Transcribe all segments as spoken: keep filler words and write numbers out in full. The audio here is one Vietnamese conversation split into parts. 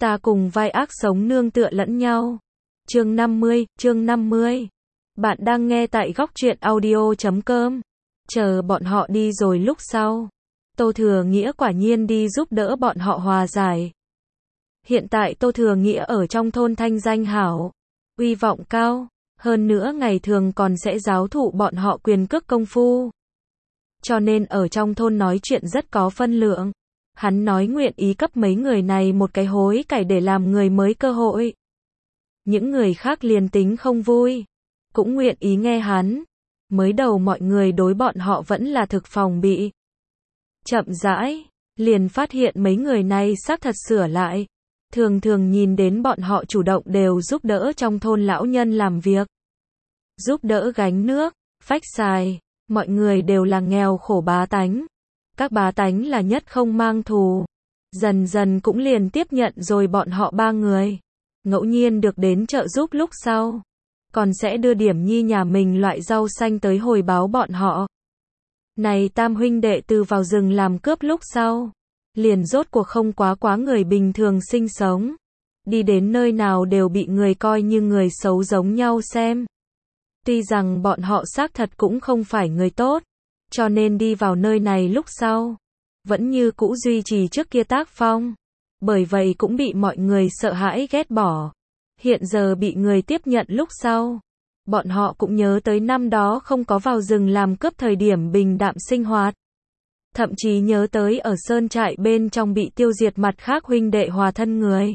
Ta cùng vai ác sống nương tựa lẫn nhau. Chương năm mươi, chương năm mươi. Bạn đang nghe tại góc truyện audio chấm com. Chờ bọn họ đi rồi lúc sau, Tô Thừa Nghĩa quả nhiên đi giúp đỡ bọn họ hòa giải. Hiện tại Tô Thừa Nghĩa ở trong thôn thanh danh hảo, uy vọng cao, hơn nữa ngày thường còn sẽ giáo thụ bọn họ quyền cước công phu. Cho nên ở trong thôn nói chuyện rất có phân lượng. Hắn nói nguyện ý cấp mấy người này một cái hối cải để làm người mới cơ hội. Những người khác liền tính không vui, cũng nguyện ý nghe hắn. Mới đầu mọi người đối bọn họ vẫn là thực phòng bị. Chậm rãi, liền phát hiện mấy người này xác thật sửa lại. Thường thường nhìn đến bọn họ chủ động đều giúp đỡ trong thôn lão nhân làm việc. Giúp đỡ gánh nước, phách xài, mọi người đều là nghèo khổ bá tánh. Các bá tánh là nhất không mang thù. Dần dần cũng liền tiếp nhận rồi bọn họ ba người. Ngẫu nhiên được đến trợ giúp lúc sau, còn sẽ đưa điểm nhi nhà mình loại rau xanh tới hồi báo bọn họ. Này tam huynh đệ từ vào rừng làm cướp lúc sau, liền rốt cuộc không quá quá người bình thường sinh sống. Đi đến nơi nào đều bị người coi như người xấu giống nhau xem. Tuy rằng bọn họ xác thật cũng không phải người tốt, cho nên đi vào nơi này lúc sau, vẫn như cũ duy trì trước kia tác phong. Bởi vậy cũng bị mọi người sợ hãi ghét bỏ. Hiện giờ bị người tiếp nhận lúc sau, bọn họ cũng nhớ tới năm đó không có vào rừng làm cướp thời điểm bình đạm sinh hoạt. Thậm chí nhớ tới ở sơn trại bên trong bị tiêu diệt mặt khác huynh đệ hòa thân người.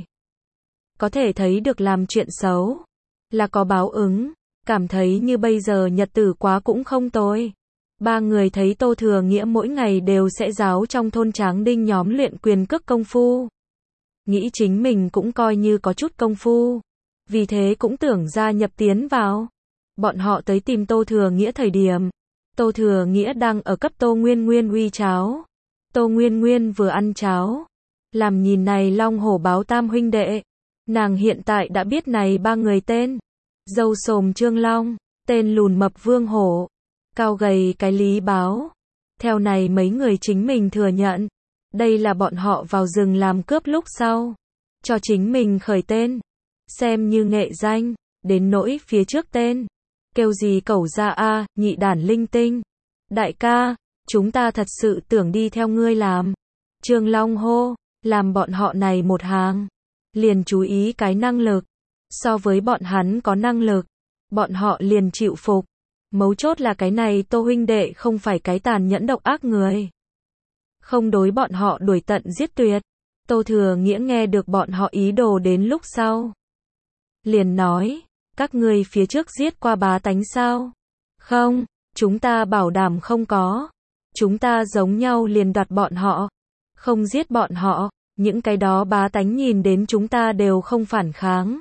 Có thể thấy được làm chuyện xấu là có báo ứng, cảm thấy như bây giờ nhật tử quá cũng không tồi. Ba người thấy Tô Thừa Nghĩa mỗi ngày đều sẽ giáo trong thôn tráng đinh nhóm luyện quyền cước công phu. Nghĩ chính mình cũng coi như có chút công phu, vì thế cũng tưởng gia nhập tiến vào. Bọn họ tới tìm Tô Thừa Nghĩa thời điểm, Tô Thừa Nghĩa đang ở cấp Tô Nguyên Nguyên uy cháo. Tô Nguyên Nguyên vừa ăn cháo, làm nhìn này long hổ báo tam huynh đệ. Nàng hiện tại đã biết này ba người tên. Dâu sồm Trương Long, tên lùn mập Vương Hổ, cao gầy cái Lý Báo. Theo này mấy người chính mình thừa nhận, đây là bọn họ vào rừng làm cướp lúc sau, cho chính mình khởi tên, xem như nghệ danh, đến nỗi phía trước tên, kêu gì cẩu ra a, nhị đản linh tinh. Đại ca, chúng ta thật sự tưởng đi theo ngươi làm. Trương Long hô, làm bọn họ này một hàng, liền chú ý cái năng lực. So với bọn hắn có năng lực, bọn họ liền chịu phục. Mấu chốt là cái này Tô huynh đệ không phải cái tàn nhẫn độc ác người. Không đối bọn họ đuổi tận giết tuyệt. Tô Thừa Nghĩa nghe được bọn họ ý đồ đến lúc sau, liền nói, các ngươi phía trước giết qua bá tánh sao? Không, chúng ta bảo đảm không có. Chúng ta giống nhau liền đoạt bọn họ, không giết bọn họ. Những cái đó bá tánh nhìn đến chúng ta đều không phản kháng.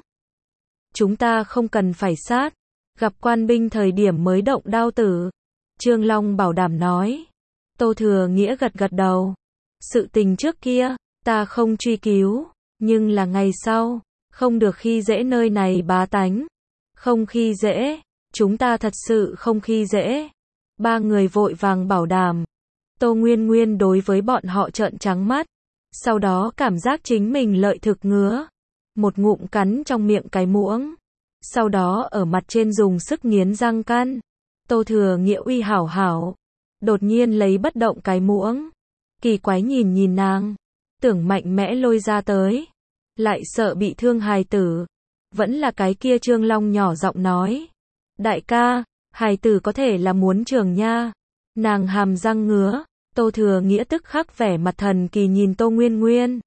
Chúng ta không cần phải sát, gặp quan binh thời điểm mới động đao tử. Trương Long bảo đảm nói. Tô Thừa Nghĩa gật gật đầu. Sự tình trước kia, ta không truy cứu, nhưng là ngày sau, không được khi dễ nơi này bá tánh. Không khi dễ, chúng ta thật sự không khi dễ. Ba người vội vàng bảo đảm. Tô Nguyên Nguyên đối với bọn họ trợn trắng mắt, sau đó cảm giác chính mình lợi thực ngứa. Một ngụm cắn trong miệng cái muỗng, sau đó ở mặt trên dùng sức nghiến răng căn. Tô Thừa Nghĩa uy hảo hảo, đột nhiên lấy bất động cái muỗng, kỳ quái nhìn nhìn nàng, tưởng mạnh mẽ lôi ra tới, lại sợ bị thương hài tử. Vẫn là cái kia Trương Long nhỏ giọng nói, đại ca, hài tử có thể là muốn trường nha. Nàng hàm răng ngứa. Tô Thừa Nghĩa tức khắc vẻ mặt thần kỳ nhìn Tô Nguyên Nguyên.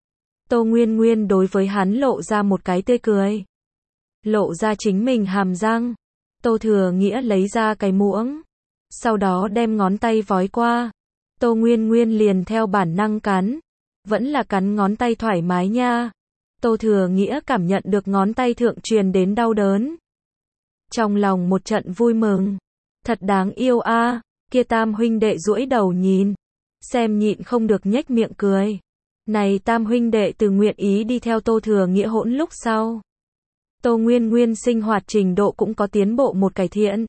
Tô Nguyên Nguyên đối với hắn lộ ra một cái tươi cười, lộ ra chính mình hàm răng. Tô Thừa Nghĩa lấy ra cái muỗng, sau đó đem ngón tay vói qua. Tô Nguyên Nguyên liền theo bản năng cắn, vẫn là cắn ngón tay thoải mái nha. Tô Thừa Nghĩa cảm nhận được ngón tay thượng truyền đến đau đớn, trong lòng một trận vui mừng. Thật đáng yêu a. Kia tam huynh đệ duỗi đầu nhìn, xem nhịn không được nhếch miệng cười. Này tam huynh đệ từ nguyện ý đi theo Tô Thừa Nghĩa hỗn lúc sau, Tô Nguyên Nguyên sinh hoạt trình độ cũng có tiến bộ một cải thiện.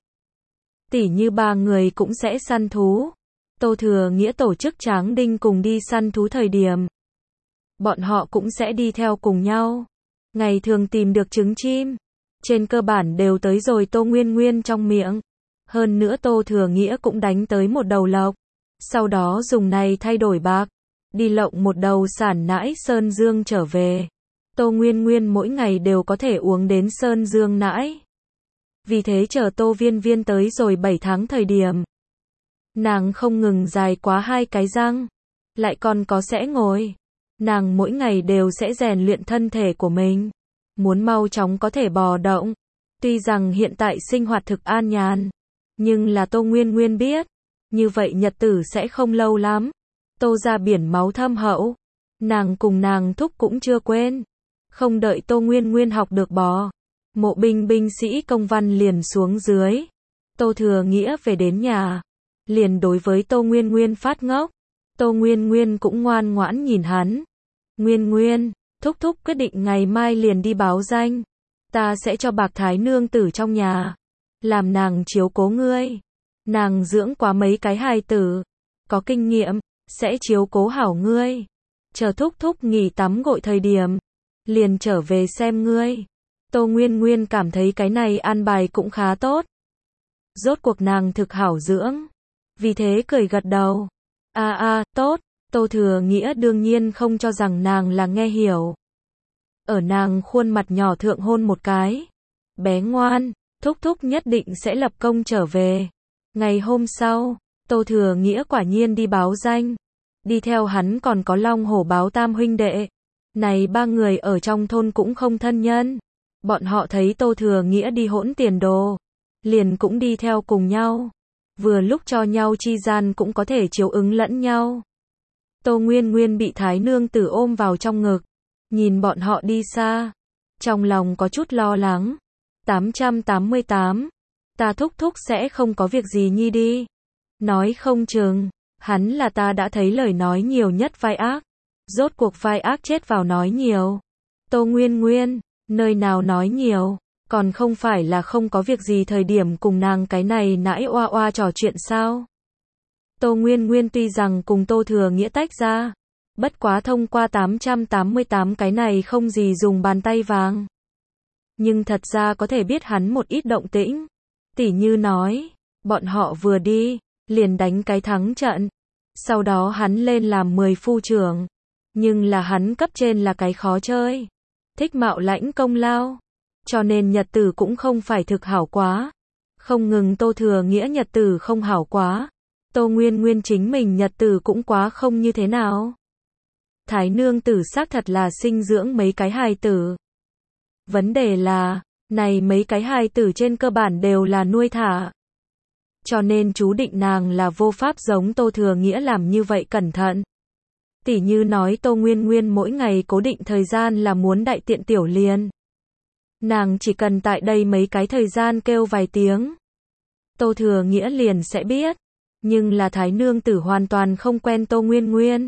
Tỉ như ba người cũng sẽ săn thú. Tô Thừa Nghĩa tổ chức tráng đinh cùng đi săn thú thời điểm, bọn họ cũng sẽ đi theo cùng nhau. Ngày thường tìm được trứng chim, trên cơ bản đều tới rồi Tô Nguyên Nguyên trong miệng. Hơn nữa Tô Thừa Nghĩa cũng đánh tới một đầu lộc, sau đó dùng này thay đổi bạc, đi lộng một đầu sản nãi Sơn Dương trở về. Tô Nguyên Nguyên mỗi ngày đều có thể uống đến Sơn Dương nãi. Vì thế chờ Tô Viên Viên tới rồi bảy tháng thời điểm, nàng không ngừng dài quá hai cái răng, lại còn có sẽ ngồi. Nàng mỗi ngày đều sẽ rèn luyện thân thể của mình, muốn mau chóng có thể bò động. Tuy rằng hiện tại sinh hoạt thực an nhàn, nhưng là Tô Nguyên Nguyên biết, như vậy nhật tử sẽ không lâu lắm. Tô ra biển máu thâm hậu, nàng cùng nàng thúc cũng chưa quên. Không đợi Tô Nguyên Nguyên học được bò, mộ binh binh sĩ công văn liền xuống dưới. Tô Thừa Nghĩa về đến nhà, liền đối với Tô Nguyên Nguyên phát ngốc. Tô Nguyên Nguyên cũng ngoan ngoãn nhìn hắn. Nguyên Nguyên, thúc thúc quyết định ngày mai liền đi báo danh. Ta sẽ cho bạc thái nương tử trong nhà, làm nàng chiếu cố ngươi. Nàng dưỡng quá mấy cái hài tử, có kinh nghiệm, sẽ chiếu cố hảo ngươi. Chờ thúc thúc nghỉ tắm gội thời điểm, liền trở về xem ngươi. Tô Nguyên Nguyên cảm thấy cái này an bài cũng khá tốt. Rốt cuộc nàng thực hảo dưỡng, vì thế cười gật đầu. A a, tốt. Tô Thừa Nghĩa đương nhiên không cho rằng nàng là nghe hiểu. Ở nàng khuôn mặt nhỏ thượng hôn một cái. Bé ngoan, thúc thúc nhất định sẽ lập công trở về. Ngày hôm sau, Tô Thừa Nghĩa quả nhiên đi báo danh. Đi theo hắn còn có Long Hổ Báo tam huynh đệ. Này ba người ở trong thôn cũng không thân nhân. Bọn họ thấy Tô Thừa Nghĩa đi hỗn tiền đồ, liền cũng đi theo cùng nhau. Vừa lúc cho nhau chi gian cũng có thể chiếu ứng lẫn nhau. Tô Nguyên Nguyên bị Thái Nương Tử ôm vào trong ngực, nhìn bọn họ đi xa, trong lòng có chút lo lắng. tám trăm tám mươi tám, ta thúc thúc sẽ không có việc gì nhi đi. Nói không chừng, hắn là ta đã thấy lời nói nhiều nhất vai ác. Rốt cuộc vai ác chết vào nói nhiều. Tô Nguyên Nguyên, nơi nào nói nhiều, còn không phải là không có việc gì thời điểm cùng nàng cái này nãi oa oa trò chuyện sao. Tô Nguyên Nguyên tuy rằng cùng Tô Thừa Nghĩa tách ra, bất quá thông qua tám trăm tám mươi tám cái này không gì dùng bàn tay vàng. Nhưng thật ra có thể biết hắn một ít động tĩnh. Tỉ như nói, bọn họ vừa đi, liền đánh cái thắng trận. Sau đó hắn lên làm mười phu trưởng. Nhưng là hắn cấp trên là cái khó chơi. Thích mạo lãnh công lao. Cho nên nhật tử cũng không phải thực hảo quá. Không ngừng Tô Thừa Nghĩa nhật tử không hảo quá. Tô Nguyên Nguyên chính mình nhật tử cũng quá không như thế nào. Thái Nương Tử xác thật là sinh dưỡng mấy cái hài tử. Vấn đề là, này mấy cái hài tử trên cơ bản đều là nuôi thả. Cho nên chú định nàng là vô pháp giống Tô Thừa Nghĩa làm như vậy cẩn thận. Tỉ như nói Tô Nguyên Nguyên mỗi ngày cố định thời gian là muốn đại tiện tiểu liền. Nàng chỉ cần tại đây mấy cái thời gian kêu vài tiếng. Tô Thừa Nghĩa liền sẽ biết. Nhưng là Thái Nương Tử hoàn toàn không quen Tô Nguyên Nguyên.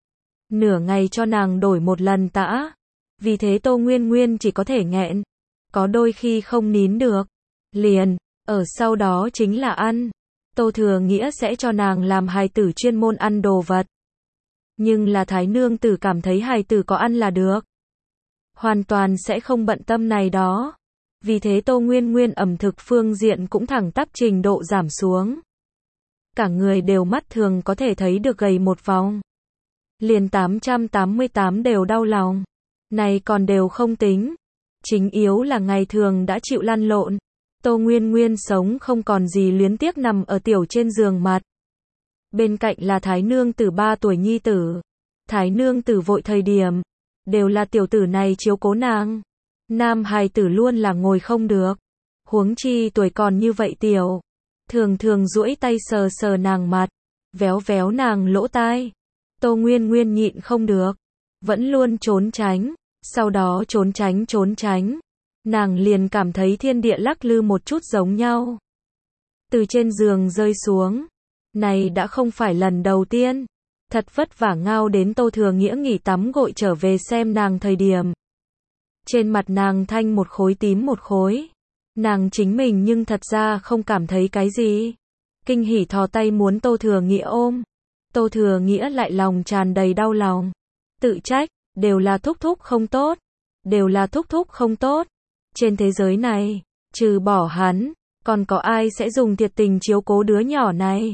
Nửa ngày cho nàng đổi một lần tã. Vì thế Tô Nguyên Nguyên chỉ có thể nghẹn. Có đôi khi không nín được. Liền, ở sau đó chính là ăn. Tô Thừa Nghĩa sẽ cho nàng làm hài tử chuyên môn ăn đồ vật. Nhưng là Thái Nương Tử cảm thấy hài tử có ăn là được. Hoàn toàn sẽ không bận tâm này đó. Vì thế Tô Nguyên Nguyên ẩm thực phương diện cũng thẳng tắp trình độ giảm xuống. Cả người đều mắt thường có thể thấy được gầy một vòng. Liền tám trăm tám mươi tám đều đau lòng. Này còn đều không tính. Chính yếu là ngày thường đã chịu lăn lộn. Tô Nguyên Nguyên sống không còn gì luyến tiếc nằm ở tiểu trên giường mặt. Bên cạnh là Thái Nương Tử ba tuổi nhi tử. Thái Nương Tử vội thời điểm, đều là tiểu tử này chiếu cố nàng. Nam hài tử luôn là ngồi không được. Huống chi tuổi còn như vậy tiểu. Thường thường duỗi tay sờ sờ nàng mặt, véo véo nàng lỗ tai. Tô Nguyên Nguyên nhịn không được, vẫn luôn trốn tránh, sau đó trốn tránh trốn tránh. Nàng liền cảm thấy thiên địa lắc lư một chút giống nhau. Từ trên giường rơi xuống. Này đã không phải lần đầu tiên. Thật vất vả ngao đến Tô Thừa Nghĩa nghỉ tắm gội trở về xem nàng thời điểm. Trên mặt nàng thanh một khối tím một khối. Nàng chính mình nhưng thật ra không cảm thấy cái gì. Kinh hỉ thò tay muốn Tô Thừa Nghĩa ôm. Tô Thừa Nghĩa lại lòng tràn đầy đau lòng. Tự trách, Đều là thúc thúc không tốt. Đều là thúc thúc không tốt. Trên thế giới này, trừ bỏ hắn, còn có ai sẽ dùng thiệt tình chiếu cố đứa nhỏ này?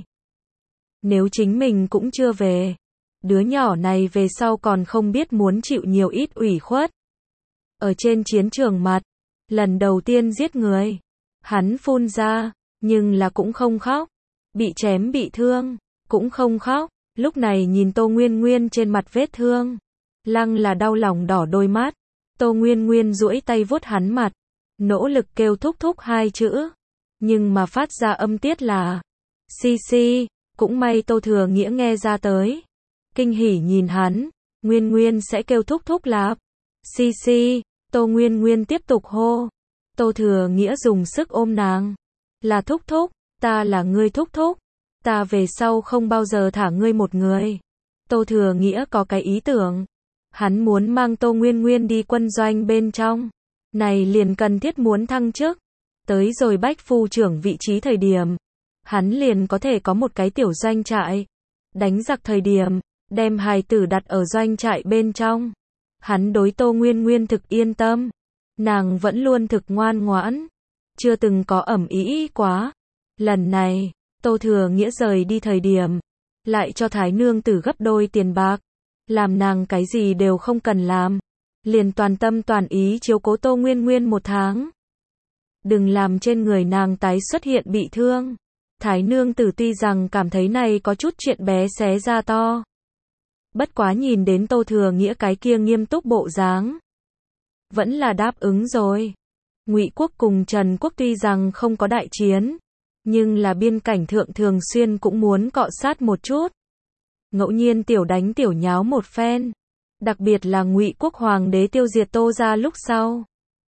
Nếu chính mình cũng chưa về, đứa nhỏ này về sau còn không biết muốn chịu nhiều ít ủy khuất. Ở trên chiến trường mặt, lần đầu tiên giết người, hắn phun ra, nhưng là cũng không khóc. Bị chém bị thương, cũng không khóc. Lúc này nhìn Tô Nguyên Nguyên trên mặt vết thương, lăng là đau lòng đỏ đôi mắt. Tô Nguyên Nguyên duỗi tay vuốt hắn mặt, nỗ lực kêu thúc thúc hai chữ, nhưng mà phát ra âm tiết là si si. Cũng may Tô Thừa Nghĩa nghe ra tới, kinh hỉ nhìn hắn, Nguyên Nguyên sẽ kêu thúc thúc lạp. Si si. Tô Nguyên Nguyên tiếp tục hô. Tô Thừa Nghĩa dùng sức ôm nàng. Là thúc thúc, ta là ngươi thúc thúc. Ta về sau không bao giờ thả ngươi một người. Tô Thừa Nghĩa có cái ý tưởng. Hắn muốn mang Tô Nguyên Nguyên đi quân doanh bên trong. Này liền cần thiết muốn thăng chức. Tới rồi bách phu trưởng vị trí thời điểm, hắn liền có thể có một cái tiểu doanh trại. Đánh giặc thời điểm, đem hài tử đặt ở doanh trại bên trong. Hắn đối Tô Nguyên Nguyên thực yên tâm. Nàng vẫn luôn thực ngoan ngoãn. Chưa từng có ẩm ý quá. Lần này, Tô Thừa Nghĩa rời đi thời điểm, lại cho Thái Nương Tử gấp đôi tiền bạc. Làm nàng cái gì đều không cần làm. Liền toàn tâm toàn ý chiếu cố Tô Nguyên Nguyên một tháng. Đừng làm trên người nàng tái xuất hiện bị thương. Thái Nương Tử tuy rằng cảm thấy này có chút chuyện bé xé ra to. Bất quá nhìn đến Tô Thừa Nghĩa cái kia nghiêm túc bộ dáng, vẫn là đáp ứng rồi. Ngụy quốc cùng Trần quốc tuy rằng không có đại chiến, nhưng là biên cảnh thượng thường xuyên cũng muốn cọ sát một chút. Ngẫu nhiên tiểu đánh tiểu nháo một phen. Đặc biệt là Ngụy quốc hoàng đế tiêu diệt Tô gia lúc sau,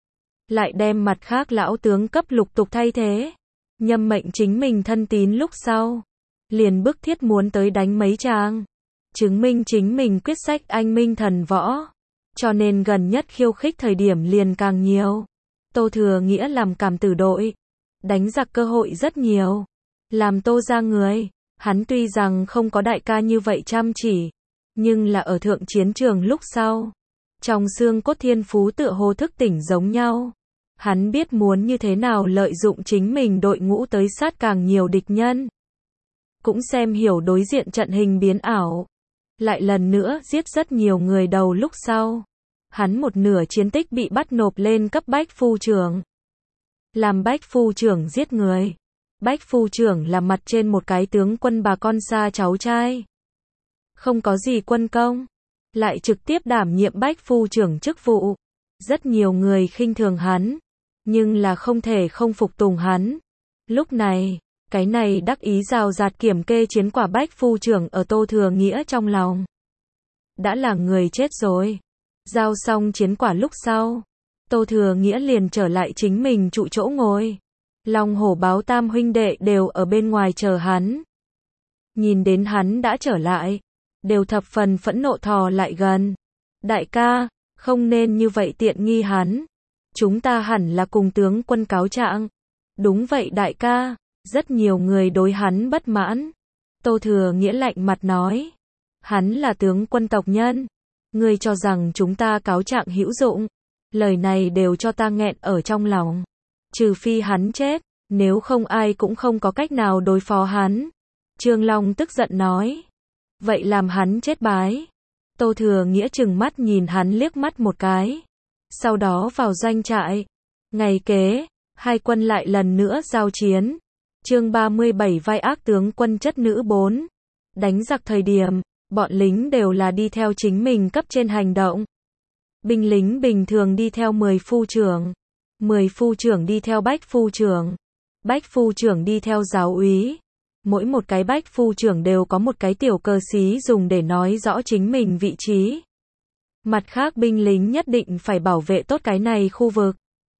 lại đem mặt khác lão tướng cấp lục tục thay thế. Nhâm mệnh chính mình thân tín lúc sau, liền bức thiết muốn tới đánh mấy tràng, chứng minh chính mình quyết sách anh minh thần võ. Cho nên gần nhất khiêu khích thời điểm liền càng nhiều. Tô Thừa Nghĩa làm cảm tử đội, đánh giặc cơ hội rất nhiều. Làm Tô gia người, hắn tuy rằng không có đại ca như vậy chăm chỉ, nhưng là ở thượng chiến trường lúc sau, trong xương cốt thiên phú tựa hồ thức tỉnh giống nhau. Hắn biết muốn như thế nào lợi dụng chính mình đội ngũ tới sát càng nhiều địch nhân. Cũng xem hiểu đối diện trận hình biến ảo. Lại lần nữa giết rất nhiều người đầu lúc sau. Hắn một nửa chiến tích bị bắt nộp lên cấp bách phu trưởng. Làm bách phu trưởng giết người. Bách phu trưởng là mặt trên một cái tướng quân bà con xa cháu trai. Không có gì quân công. Lại trực tiếp đảm nhiệm bách phu trưởng chức vụ. Rất nhiều người khinh thường hắn. Nhưng là không thể không phục tùng hắn. Lúc này, cái này đắc ý rào rạt kiểm kê chiến quả bách phu trưởng ở Tô Thừa Nghĩa trong lòng. Đã là người chết rồi. Giao xong chiến quả lúc sau, Tô Thừa Nghĩa liền trở lại chính mình trụ chỗ ngồi. Long Hổ Báo tam huynh đệ đều ở bên ngoài chờ hắn. Nhìn đến hắn đã trở lại, đều thập phần phẫn nộ thò lại gần. Đại ca, không nên như vậy tiện nghi hắn. Chúng ta hẳn là cùng tướng quân cáo trạng. Đúng vậy đại ca, rất nhiều người đối hắn bất mãn. Tô Thừa Nghĩa lạnh mặt nói. Hắn là tướng quân tộc nhân. Ngươi cho rằng chúng ta cáo trạng hữu dụng. Lời này đều cho ta nghẹn ở trong lòng. Trừ phi hắn chết, nếu không ai cũng không có cách nào đối phó hắn. Trương Long tức giận nói. Vậy làm hắn chết bái. Tô Thừa Nghĩa trừng mắt nhìn hắn liếc mắt một cái. Sau đó vào doanh trại. Ngày kế, hai quân lại lần nữa giao chiến. Chương ba mươi bảy vai ác tướng quân chất nữ bốn. Đánh giặc thời điểm, bọn lính đều là đi theo chính mình cấp trên hành động. Binh lính bình thường đi theo mười phu trưởng. mười phu trưởng đi theo bách phu trưởng. Bách phu trưởng đi theo giáo úy. Mỗi một cái bách phu trưởng đều có một cái tiểu cờ xí dùng để nói rõ chính mình vị trí. Mặt khác binh lính nhất định phải bảo vệ tốt cái này khu vực.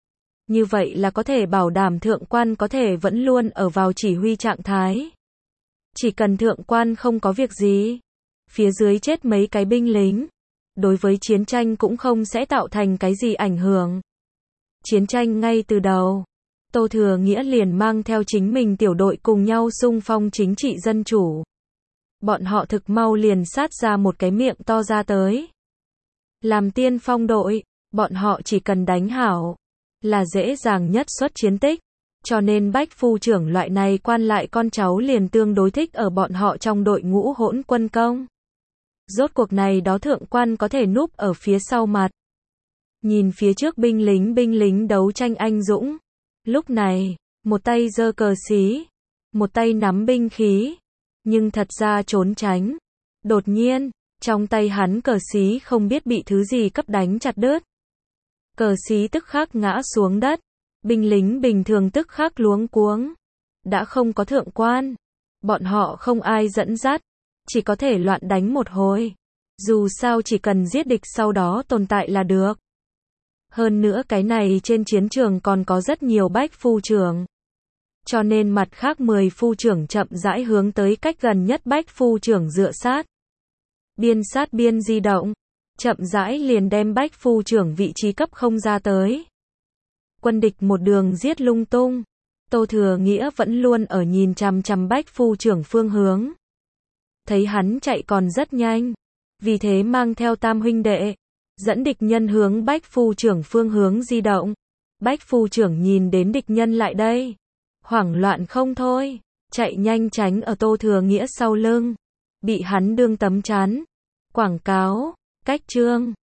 Như vậy là có thể bảo đảm thượng quan có thể vẫn luôn ở vào chỉ huy trạng thái. Chỉ cần thượng quan không có việc gì, phía dưới chết mấy cái binh lính, đối với chiến tranh cũng không sẽ tạo thành cái gì ảnh hưởng. Chiến tranh ngay từ đầu, Tô Thừa Nghĩa liền mang theo chính mình tiểu đội cùng nhau xung phong chính trị dân chủ. Bọn họ thực mau liền sát ra một cái miệng to ra tới. Làm tiên phong đội, bọn họ chỉ cần đánh hảo, là dễ dàng nhất xuất chiến tích. Cho nên bách phu trưởng loại này quan lại con cháu liền tương đối thích ở bọn họ trong đội ngũ hỗn quân công. Rốt cuộc này đó thượng quan có thể núp ở phía sau mặt. Nhìn phía trước binh lính binh lính đấu tranh anh dũng. Lúc này, một tay giơ cờ xí, một tay nắm binh khí, nhưng thật ra trốn tránh. Đột nhiên, trong tay hắn cờ xí không biết bị thứ gì cấp đánh chặt đứt. Cờ xí tức khắc ngã xuống đất, binh lính bình thường tức khắc luống cuống. Đã không có thượng quan, bọn họ không ai dẫn dắt, chỉ có thể loạn đánh một hồi. Dù sao chỉ cần giết địch sau đó tồn tại là được. Hơn nữa cái này trên chiến trường còn có rất nhiều bách phu trưởng. Cho nên mặt khác mười phu trưởng chậm rãi hướng tới cách gần nhất bách phu trưởng dựa sát. Biên sát biên di động, chậm rãi liền đem bách phu trưởng vị trí cấp không ra tới. Quân địch một đường giết lung tung. Tô Thừa Nghĩa vẫn luôn ở nhìn chằm chằm bách phu trưởng phương hướng. Thấy hắn chạy còn rất nhanh, vì thế mang theo tam huynh đệ, dẫn địch nhân hướng bách phu trưởng phương hướng di động. Bách phu trưởng nhìn đến địch nhân lại đây, hoảng loạn không thôi, chạy nhanh tránh ở Tô Thừa Nghĩa sau lưng, bị hắn đương tấm chắn. Quảng cáo, cách chương